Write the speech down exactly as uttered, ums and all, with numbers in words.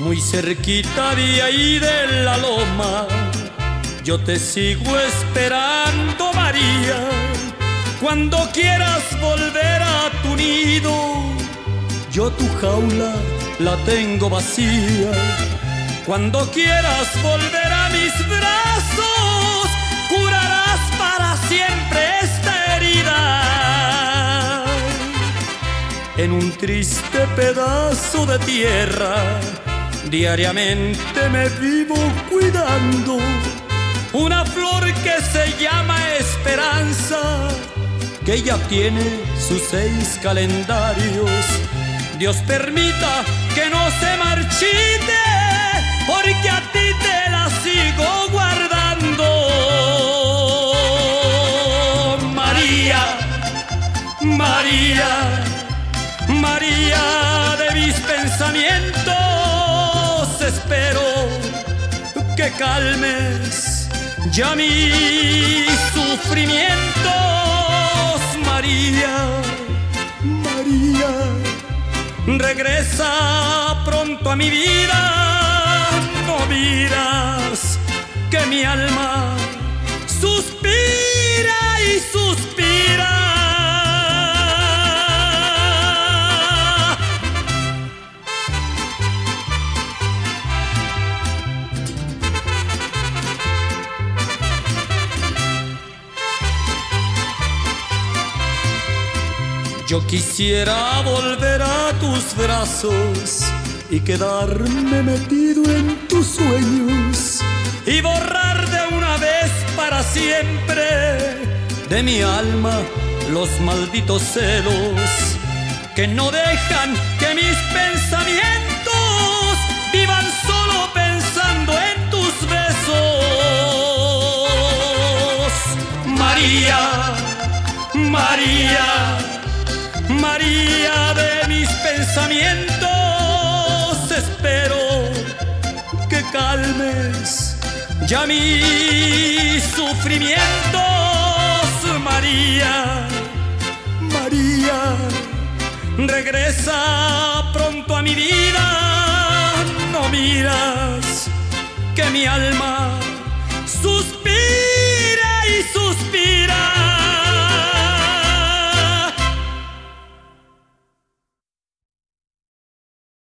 muy cerquita de ahí de la loma. Yo te sigo esperando, María, cuando quieras volver a tu nido. Yo tu jaula la tengo vacía. Cuando quieras volver a mis brazos, curarás para siempre esta herida. En un triste pedazo de tierra, diariamente me vivo cuidando una flor que se llama esperanza, que ya tiene sus seis calendarios. Dios permita que no se marchite, porque a ti te la sigo guardando. María, María, María de mis pensamientos, espero que calmes ya mis sufrimientos. María, María, regresa pronto a mi vida. No miras que mi alma suspira y suspira. Yo quisiera volver a tus brazos y quedarme metido en tus sueños y borrar de una vez para siempre de mi alma los malditos celos que no dejan que mis pensamientos vivan solo pensando en tus besos. María, María, María de mis pensamientos, espero que calmes ya mis sufrimientos. María, María, regresa pronto a mi vida. No miras que mi alma